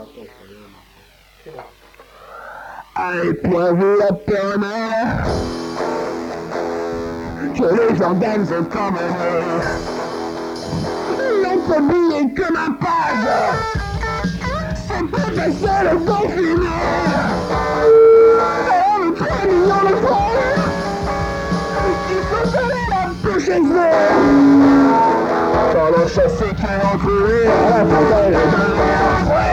Allez, poivré la pernelle, que les gendarmes sont comme l'on peut oublier que ma page, c'est pas passer le confiné. Alors le très mignon le prendre, il faut donner la bouche et quand le chassé qui est entouré, à la frontière est dans la